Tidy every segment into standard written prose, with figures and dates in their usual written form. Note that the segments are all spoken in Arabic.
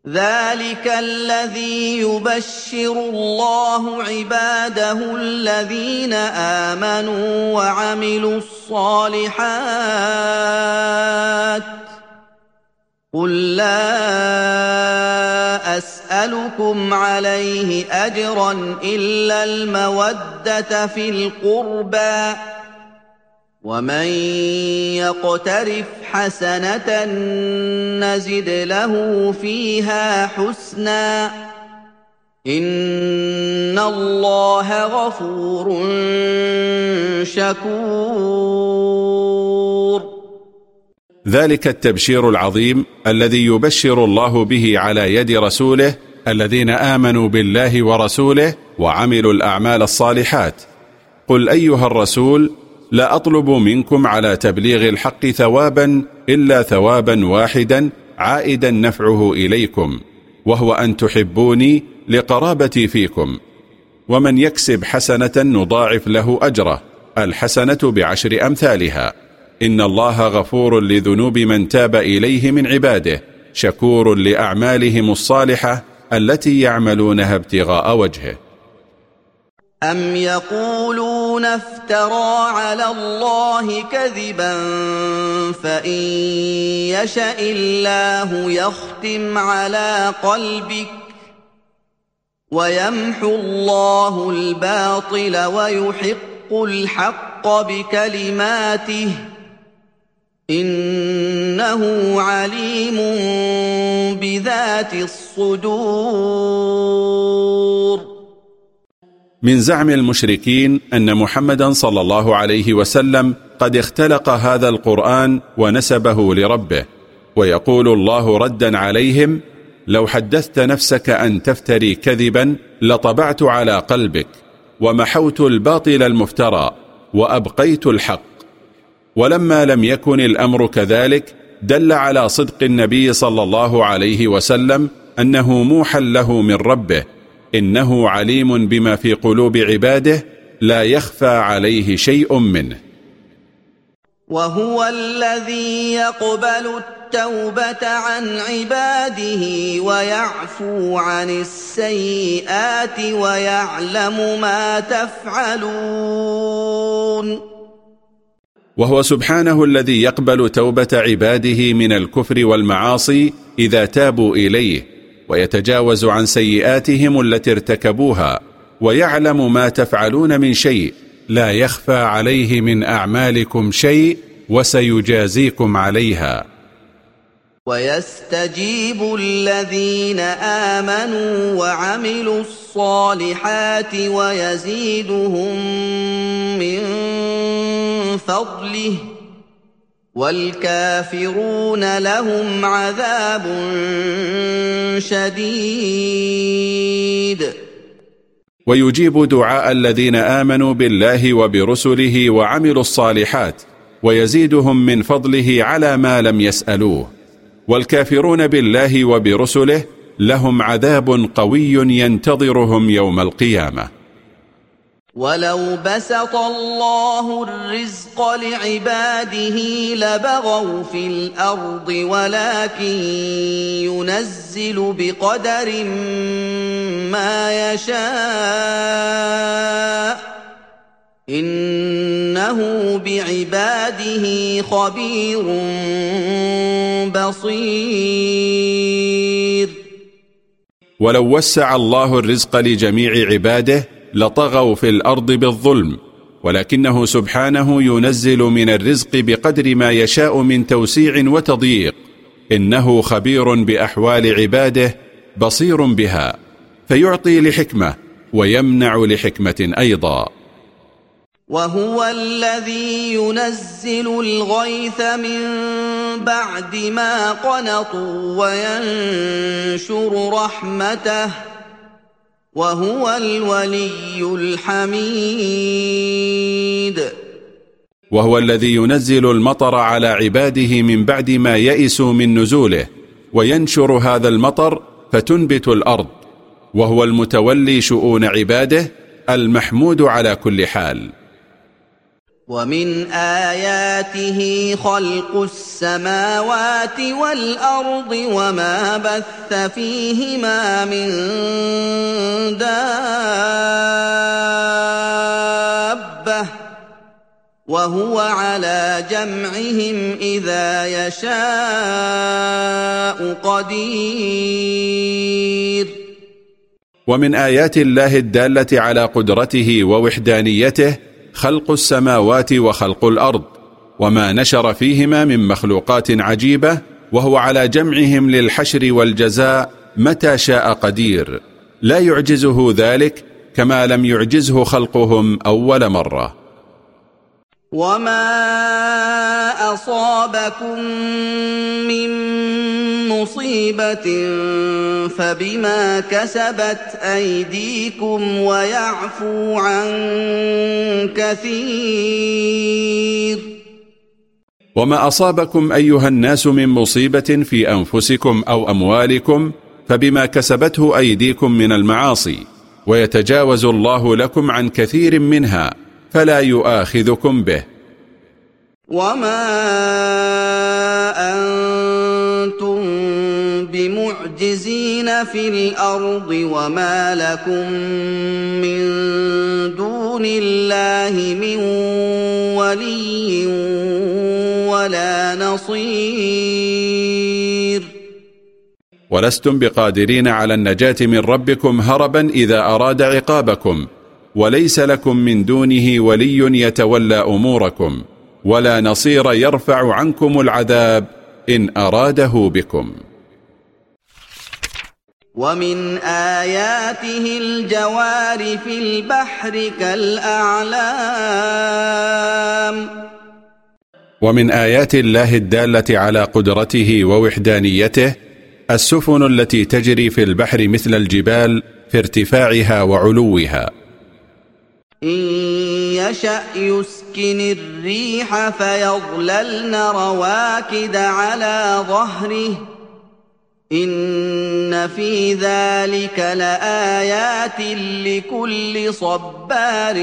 ذلك الذي يبشر الله عباده الذين آمنوا وعملوا الصالحات قل لا أسألكم عليه أجرا إلا المودة في القربى ومن يقترف حسنة نزد له فيها حسنا إن الله غفور شكور. ذلك التبشير العظيم الذي يبشر الله به على يد رسوله الذين آمنوا بالله ورسوله وعملوا الأعمال الصالحات. قل أيها الرسول لا أطلب منكم على تبليغ الحق ثوابا إلا ثوابا واحدا عائدا نفعه إليكم وهو أن تحبوني لقرابتي فيكم، ومن يكسب حسنة نضاعف له أجره الحسنة ب10 أمثالها، إن الله غفور لذنوب من تاب إليه من عباده شكور لأعمالهم الصالحة التي يعملونها ابتغاء وجهه. أم يقولون افترى على الله كذبا فإن يشأ الله يختم على قلبك ويمحو الله الباطل ويحق الحق بكلماته إنه عليم بذات الصدور. من زعم المشركين أن محمدا صلى الله عليه وسلم قد اختلق هذا القرآن ونسبه لربه، ويقول الله ردا عليهم: لو حدثت نفسك أن تفتري كذبا لطبعت على قلبك ومحوت الباطل المفترى وأبقيت الحق. ولما لم يكن الأمر كذلك دل على صدق النبي صلى الله عليه وسلم أنه موحى له من ربه، إنه عليم بما في قلوب عباده لا يخفى عليه شيء منه. وهو الذي يقبل التوبة عن عباده ويعفو عن السيئات ويعلم ما تفعلون. وهو سبحانه الذي يقبل توبة عباده من الكفر والمعاصي إذا تابوا إليه، ويتجاوز عن سيئاتهم التي ارتكبوها، ويعلم ما تفعلون من شيء، لا يخفى عليه من أعمالكم شيء وسيجازيكم عليها. ويستجيب الذين آمنوا وعملوا الصالحات ويزيدهم من فضله والكافرون لهم عذاب شديد. ويجيب دعاء الذين آمنوا بالله وبرسله وعملوا الصالحات ويزيدهم من فضله على ما لم يسألوه، والكافرون بالله وبرسله لهم عذاب قوي ينتظرهم يوم القيامة. ولو بسط الله الرزق لعباده لبغوا في الأرض ولكن ينزل بقدر ما يشاء إنه بعباده خبير بصير. ولو وسع الله الرزق لجميع عباده لطغوا في الأرض بالظلم، ولكنه سبحانه ينزل من الرزق بقدر ما يشاء من توسيع وتضييق، إنه خبير بأحوال عباده بصير بها، فيعطي لحكمة ويمنع لحكمة أيضا. وهو الذي ينزل الغيث من بعد ما قنطوا وينشر رحمته وهو الولي الحميد. وهو الذي ينزل المطر على عباده من بعد ما يئسوا من نزوله وينشر هذا المطر فتنبت الأرض، وهو المتولي شؤون عباده المحمود على كل حال. ومن آياته خلق السماوات والأرض وما بث فيهما من دابة وهو على جمعهم إذا يشاء قدير. ومن آيات الله الدالة على قدرته ووحدانيته خلق السماوات وخلق الأرض وما نشر فيهما من مخلوقات عجيبة، وهو على جمعهم للحشر والجزاء متى شاء قدير، لا يعجزه ذلك كما لم يعجزه خلقهم أول مرة. وما أصابكم من مصيبة فبما كسبت أيديكم ويعفو عن كثير. وما أصابكم أيها الناس من مصيبة في أنفسكم أو أموالكم فبما كسبته أيديكم من المعاصي، ويتجاوز الله لكم عن كثير منها فلا يؤاخذكم به. وما أنتم بمعجزين في الأرض وما لكم من دون الله من ولي ولا نصير. ولستم بقادرين على النجاة من ربكم هربا إذا أراد عقابكم، وليس لكم من دونه ولي يتولى أموركم، ولا نصير يرفع عنكم العذاب إن أراده بكم. ومن آياته الجوار في البحر كالأعلام. ومن آيات الله الدالة على قدرته ووحدانيته السفن التي تجري في البحر مثل الجبال في ارتفاعها وعلوها. إن يشأ يسكن الريح فيظللن رواكد على ظهره إن في ذلك لآيات لكل صبار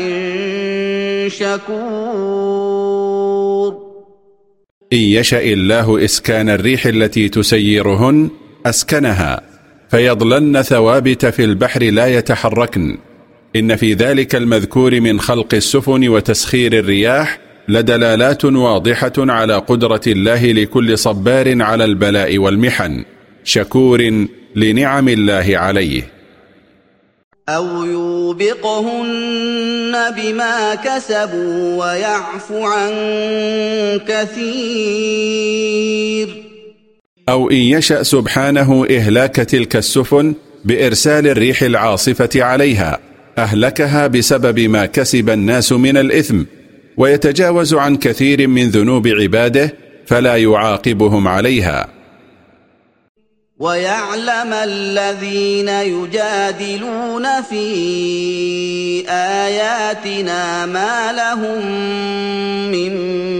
شكور. إن يشأ الله إسكان الريح التي تسيرهن أسكنها فيظللن ثوابت في البحر لا يتحركن. إن في ذلك المذكور من خلق السفن وتسخير الرياح لدلالات واضحة على قدرة الله لكل صبار على البلاء والمحن شكور لنعم الله عليه. أو يوبقهن بما كسبوا ويعفو عن كثير. أو إن يشأ سبحانه إهلاك تلك السفن بإرسال الريح العاصفة عليها أهلكها بسبب ما كسب الناس من الإثم، ويتجاوز عن كثير من ذنوب عباده فلا يعاقبهم عليها. ويعلم الذين يجادلون في آياتنا ما لهم من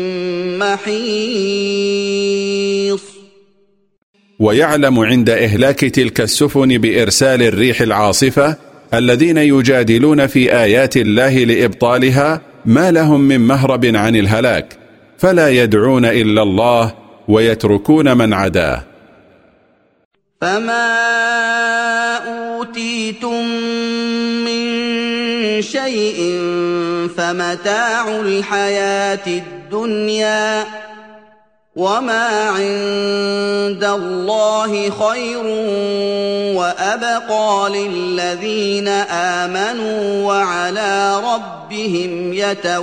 محيص. ويعلم عند إهلاك تلك السفن بإرسال الريح العاصفة الذين يجادلون في آيات الله لإبطالها ما لهم من مهرب عن الهلاك، فلا يدعون إلا الله ويتركون من عداه. فما أوتيتم من شيء فمتاع الحياة الدنيا وما عند الله خير وأبقى للذين آمنوا وعلى ربهم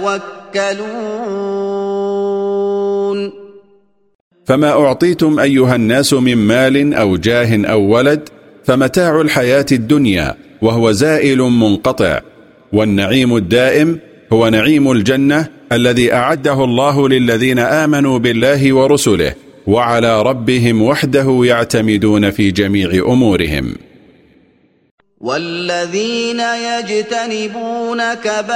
يتوكلون. فما أعطيتم أيها الناس من مال أو جاه أو ولد فمتاع الحياة الدنيا وهو زائل منقطع، والنعيم الدائم هو نعيم الجنة الذي أعده الله للذين آمنوا بالله ورسله وعلى ربهم وحده يعتمدون في جميع أمورهم. والذين يجتنبون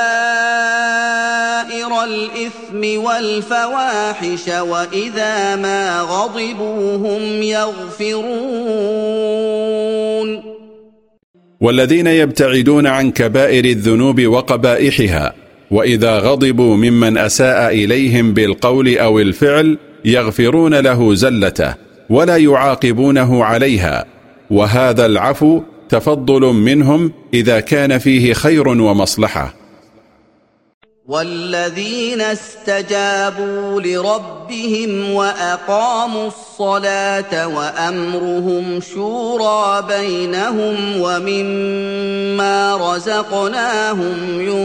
كبائر الإثم والفواحش وإذا ما غضبوا هم يغفرون. والذين يبتعدون عن كبائر الذنوب وقبائحها وإذا غضبوا ممن أساء إليهم بالقول أو الفعل يغفرون له زلته ولا يعاقبونه عليها، وهذا العفو تفضل منهم إذا كان فيه خير ومصلحة. والذين استجابوا لربهم وأقاموا الصلاة وأمرهم شورى بينهم ومما رزقناهم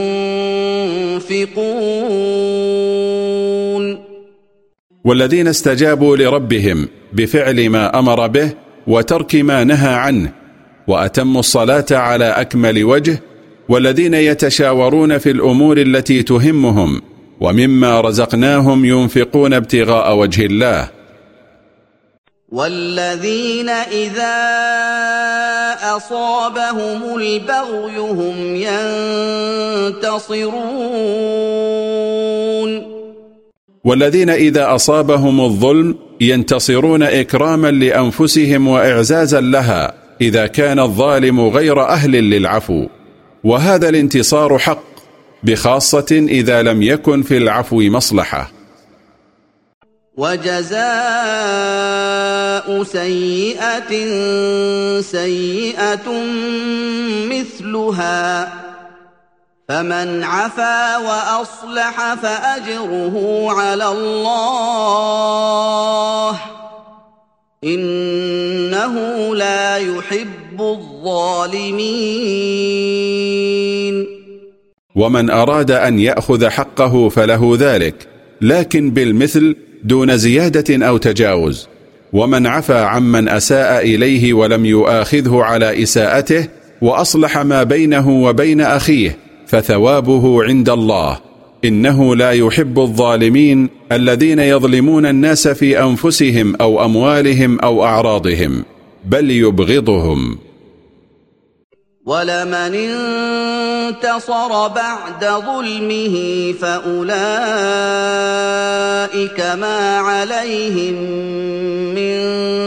ينفقون. والذين استجابوا لربهم بفعل ما أمر به وترك ما نهى عنه، وأتموا الصلاة على أكمل وجه، والذين يتشاورون في الأمور التي تهمهم، ومما رزقناهم ينفقون ابتغاء وجه الله. والذين إذا أصابهم البغي هم ينتصرون. والذين إذا أصابهم الظلم ينتصرون إكراما لأنفسهم وإعزازا لها إذا كان الظالم غير أهل للعفو، وهذا الانتصار حق، بخاصة إذا لم يكن في العفو مصلحة. وجزاء سيئة سيئة مثلها، فمن عفا وأصلح فأجره على الله، إنه لا يحب الظالمين. ومن أراد أن يأخذ حقه فله ذلك، لكن بالمثل دون زيادة أو تجاوز. ومن عفا عمن أساء إليه ولم يؤاخذه على إساءته وأصلح ما بينه وبين أخيه فثوابه عند الله، إنه لا يحب الظالمين الذين يظلمون الناس في أنفسهم أو أموالهم أو أعراضهم، بل يبغضهم. ولمن انتصر بعد ظلمه فأولئك ما عليهم من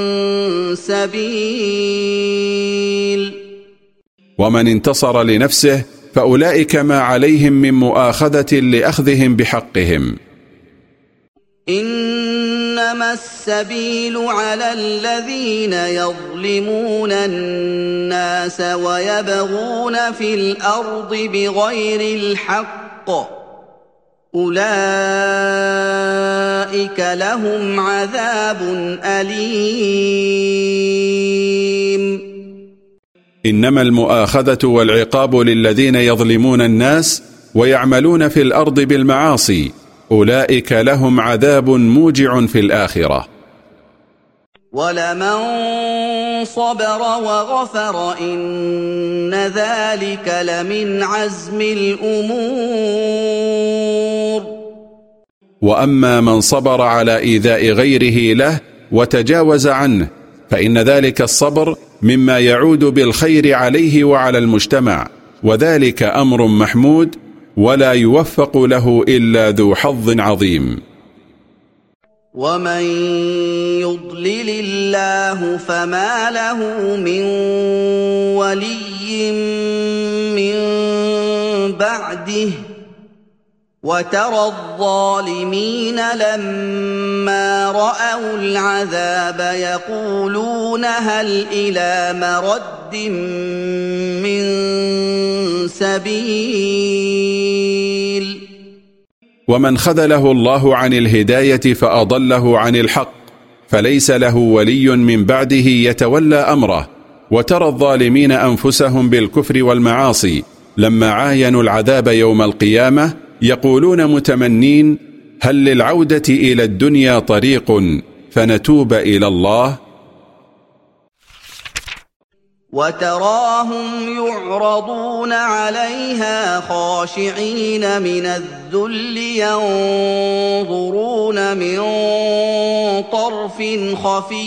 سبيل. ومن انتصر لنفسه فأولئك ما عليهم من مؤاخذة لأخذهم بحقهم. إنما السبيل على الذين يظلمون الناس ويبغون في الأرض بغير الحق، أولئك لهم عذاب أليم. إنما المؤاخذة والعقاب للذين يظلمون الناس ويعملون في الأرض بالمعاصي، أولئك لهم عذاب موجع في الآخرة. ولمن صبر وغفر إن ذلك لمن عزم الأمور. وأما من صبر على إيذاء غيره له وتجاوز عنه فإن ذلك الصبر مما يعود بالخير عليه وعلى المجتمع، وذلك أمر محمود ولا يوفق له إلا ذو حظ عظيم. ومن يضلل الله فما له من ولي من بعده، وترى الظالمين لما رأوا العذاب يقولون هل إلى مرد من سبيل. ومن خذله الله عن الهداية فأضله عن الحق فليس له ولي من بعده يتولى أمره. وترى الظالمين أنفسهم بالكفر والمعاصي لما عاينوا العذاب يوم القيامة يقولون متمنين هل للعودة إلى الدنيا طريق فنتوب إلى الله. وتراهم يعرضون عليها خاشعين من الذل ينظرون من طرف خفي،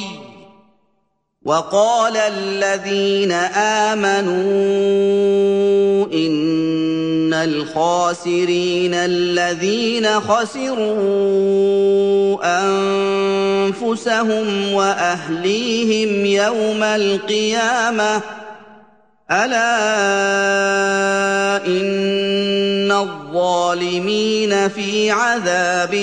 وقال الذين آمنوا إن الخاسرين الذين خسروا أنفسهم وأهليهم يوم القيامة ألا إن الظالمين في عذاب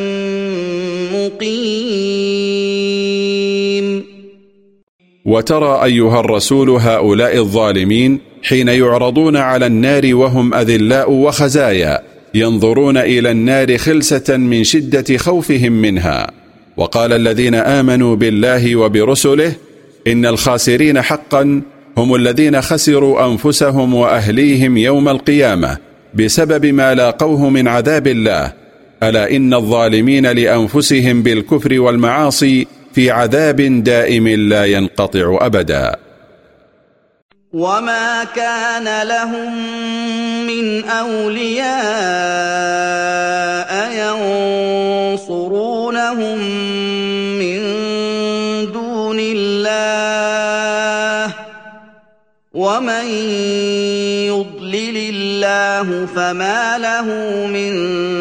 مقيم. وترى أيها الرسول هؤلاء الظالمين حين يعرضون على النار وهم أذلاء وخزايا ينظرون إلى النار خلسة من شدة خوفهم منها. وقال الذين آمنوا بالله وبرسله إن الخاسرين حقا هم الذين خسروا أنفسهم وأهليهم يوم القيامة بسبب ما لاقوه من عذاب الله. ألا إن الظالمين لأنفسهم بالكفر والمعاصي في عذاب دائم لا ينقطع أبدا. وما كان لهم من أولياء ينصرونهم من دون الله ومن يضلل الله فما له من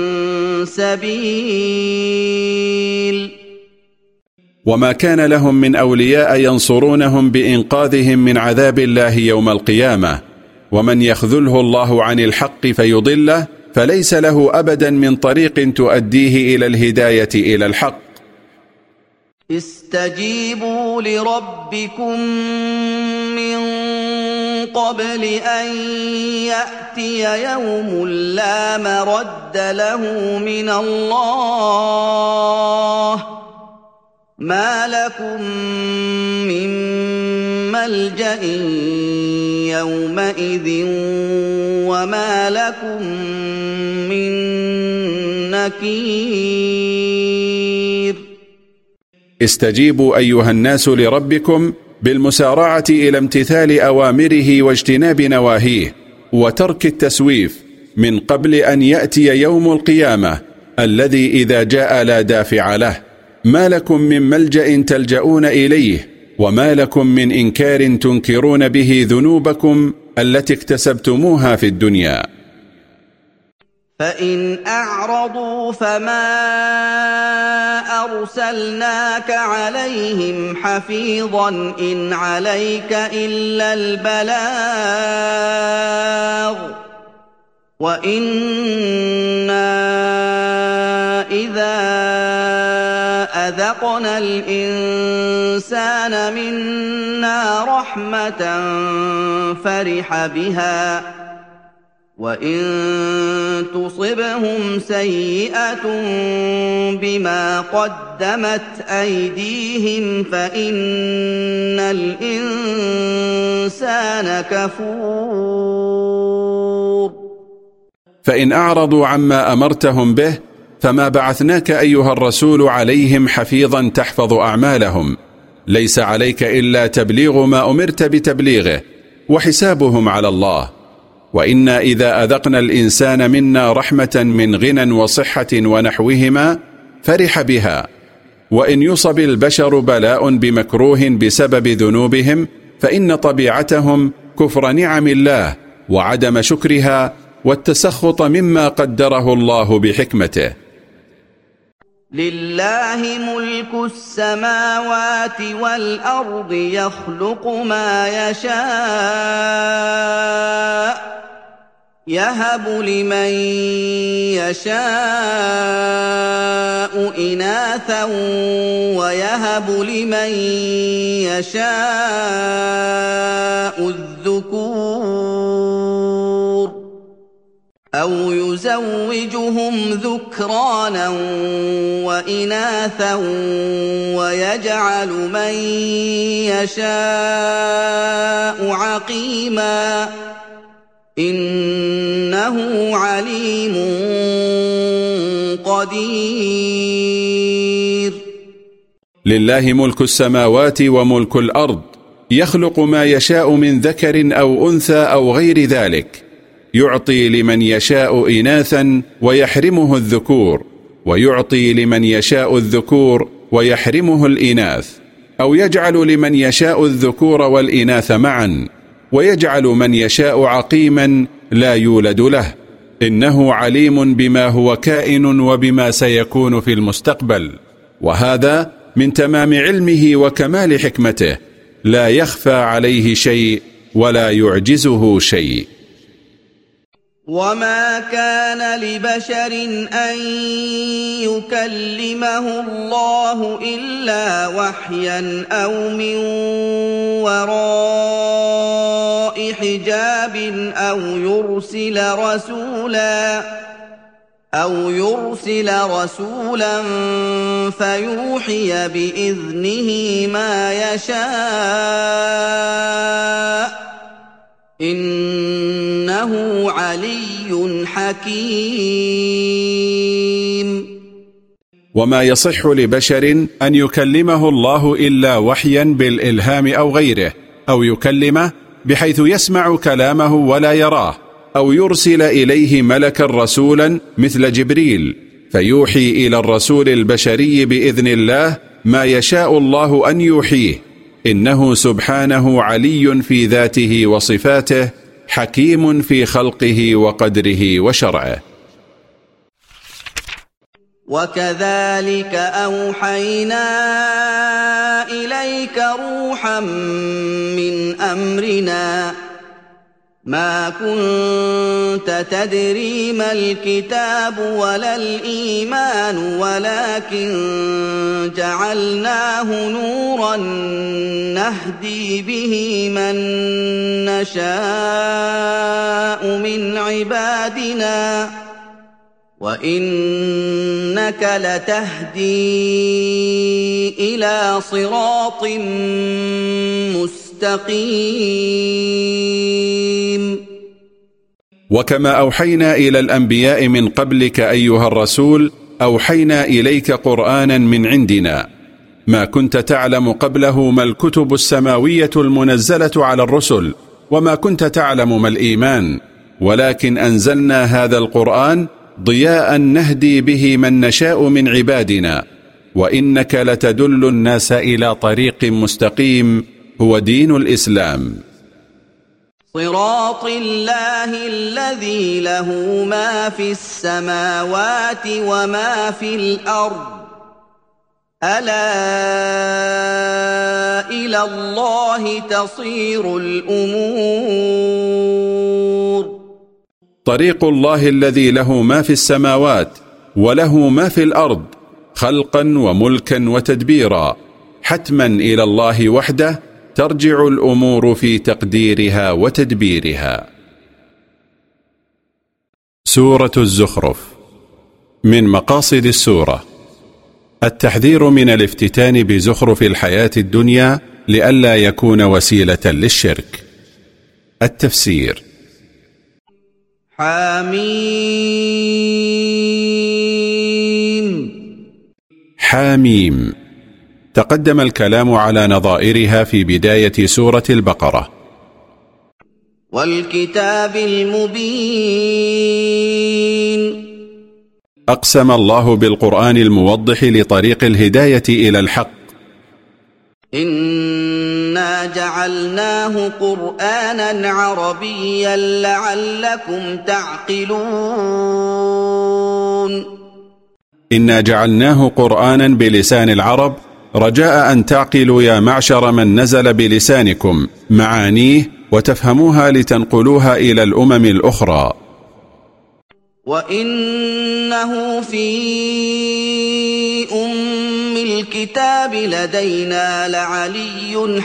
سبيل. وما كان لهم من أولياء ينصرونهم بإنقاذهم من عذاب الله يوم القيامة. ومن يخذله الله عن الحق فيضله فليس له أبدا من طريق تؤديه إلى الهداية إلى الحق. استجيبوا لربكم من قبل أن يأتي يوم لا مرد له من الله ما لكم من ملجأ يومئذ وما لكم من نكير. استجيبوا أيها الناس لربكم بالمسارعة إلى امتثال أوامره واجتناب نواهيه وترك التسويف من قبل أن يأتي يوم القيامة الذي إذا جاء لا دافع له. ما لكم من ملجأ تلجؤون إليه وما لكم من إنكار تنكرون به ذنوبكم التي اكتسبتموها في الدنيا. فإن أعرضوا فما أرسلناك عليهم حفيظا إن عليك إلا البلاغ وإنا إذا أذقنا الإنسان منا رحمة فرح بها وإن تصبهم سيئة بما قدمت أيديهم فإن الإنسان كفور. فإن أعرضوا عما أمرتهم به فما بعثناك أيها الرسول عليهم حفيظا تحفظ أعمالهم. ليس عليك إلا تبليغ ما أمرت بتبليغه وحسابهم على الله. وإنا إذا أذقنا الإنسان منا رحمة من غنى وصحة ونحوهما فرح بها. وإن يصب البشر بلاء بمكروه بسبب ذنوبهم فإن طبيعتهم كفر نعم الله وعدم شكرها والتسخط مما قدره الله بحكمته. لله ملك السماوات والأرض يخلق ما يشاء يهب لمن يشاء إناثا ويهب لمن يشاء الذكور أو يزوجهم ذكرانا وإناثا ويجعل من يشاء عقيما إنه عليم قدير. لله ملك السماوات وملك الأرض يخلق ما يشاء من ذكر أو أنثى أو غير ذلك. يعطي لمن يشاء إناثا ويحرمه الذكور ويعطي لمن يشاء الذكور ويحرمه الإناث أو يجعل لمن يشاء الذكور والإناث معا ويجعل من يشاء عقيما لا يولد له. إنه عليم بما هو كائن وبما سيكون في المستقبل. وهذا من تمام علمه وكمال حكمته لا يخفى عليه شيء ولا يعجزه شيء. وما كان لبشر أن يكلمه الله إلا وحيا أو من وراء حجاب أو يرسل رسولا فيوحي بإذنه ما يشاء إنه علي حكيم. وما يصح لبشر أن يكلمه الله إلا وحيا بالإلهام أو غيره، أو يكلمه بحيث يسمع كلامه ولا يراه، أو يرسل إليه ملكا رسولا مثل جبريل فيوحي إلى الرسول البشري بإذن الله ما يشاء الله أن يوحيه، إنه سبحانه علي في ذاته وصفاته، حكيم في خلقه وقدره وشرعه. وكذلك أوحينا إليك روحا من أمرنا ما كنت تدري ما الكتاب ولا الإيمان ولكن جعلناه نورا نهدي به من نشاء من عبادنا وإنك لتهدي إلى صراط مستقيم. وكما أوحينا إلى الأنبياء من قبلك أيها الرسول، أوحينا إليك قرآنا من عندنا ما كنت تعلم قبله ما الكتب السماوية المنزلة على الرسل، وما كنت تعلم ما الإيمان، ولكن أنزلنا هذا القرآن ضياء نهدي به من نشاء من عبادنا، وإنك لتدل الناس إلى طريق مستقيم هو دين الإسلام. صراط الله الذي له ما في السماوات وما في الأرض ألا إلى الله تصير الأمور. طريق الله الذي له ما في السماوات وله ما في الأرض خلقا وملكا وتدبيرا، حتما إلى الله وحده ترجع الأمور في تقديرها وتدبيرها. سورة الزخرف. من مقاصد السورة التحذير من الافتتان بزخرف الحياة الدنيا لئلا يكون وسيلة للشرك. التفسير. حاميم. تقدم الكلام على نظائرها في بداية سورة البقرة. والكتاب المبين. أقسم الله بالقرآن الموضح لطريق الهداية إلى الحق. إنا جعلناه قرآنا عربيا لعلكم تعقلون. إنا جعلناه قرآنا بلسان العرب رجاء أن تعقلوا يا معشر من نزل بلسانكم معانيه وتفهموها لتنقلوها إلى الأمم الأخرى. وإنه في أم الكتاب لدينا لعلي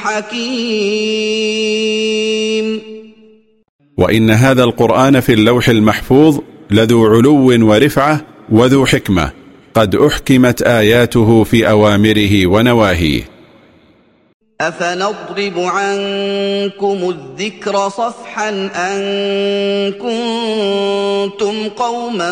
حكيم. وإن هذا القرآن في اللوح المحفوظ لذو علو ورفعة وذو حكمة، قد أحكمت آياته في أوامره ونواهيه. أفنضرب عنكم الذكر صفحا أن كنتم قوما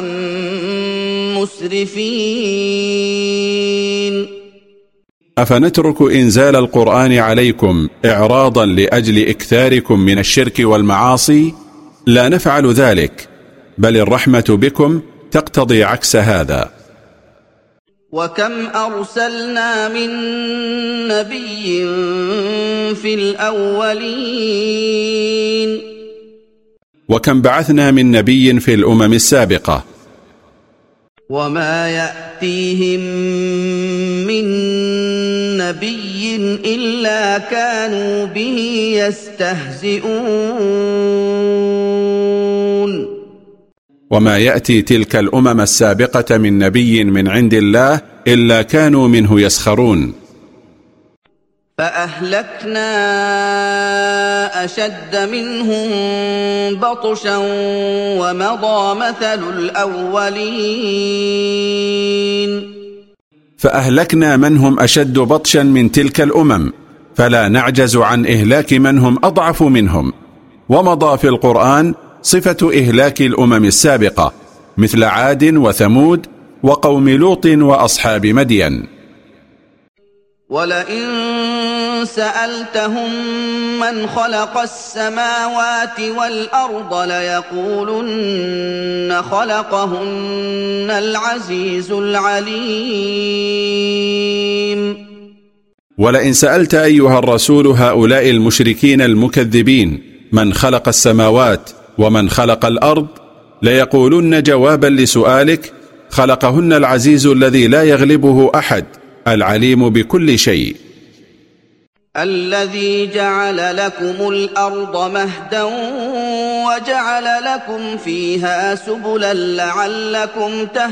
مسرفين. أفنترك إنزال القرآن عليكم إعراضا لأجل إكثاركم من الشرك والمعاصي؟ لا نفعل ذلك، بل الرحمة بكم تقتضي عكس هذا. وكم أرسلنا من نبي في الأولين. وكم بعثنا من نبي في الأمم السابقة. وما يأتيهم من نبي إلا كانوا به يستهزئون وما يأتي تلك الأمم السابقة من نبي من عند الله إلا كانوا منه يسخرون. فأهلكنا أشد منهم بطشا ومضى مثل الأولين. فأهلكنا من هم أشد بطشا من تلك الأمم، فلا نعجز عن إهلاك من هم أضعف منهم. ومضى في القرآن صفة إهلاك الأمم السابقة مثل عاد وثمود وقوم لوط وأصحاب مدين. ولئن سألتهم من خلق السماوات والأرض ليقولن خلقهن العزيز العليم. ولئن سألت أيها الرسول هؤلاء المشركين المكذبين من خلق السماوات ومن خلق الأرض ليقولن جوابا لسؤالك خلقهن العزيز الذي لا يغلبه أحد العليم بكل شيء. الذي جعل لكم الأرض مهدا وجعل لكم فيها سبلا لعلكم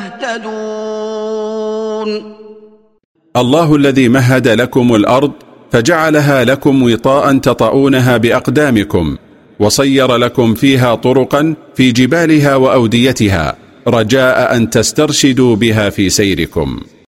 تهتدون. الله الذي مهد لكم الأرض فجعلها لكم وطاء تطؤونها بأقدامكم، وصير لكم فيها طرقا في جبالها وأوديتها رجاء أن تسترشدوا بها في سيركم.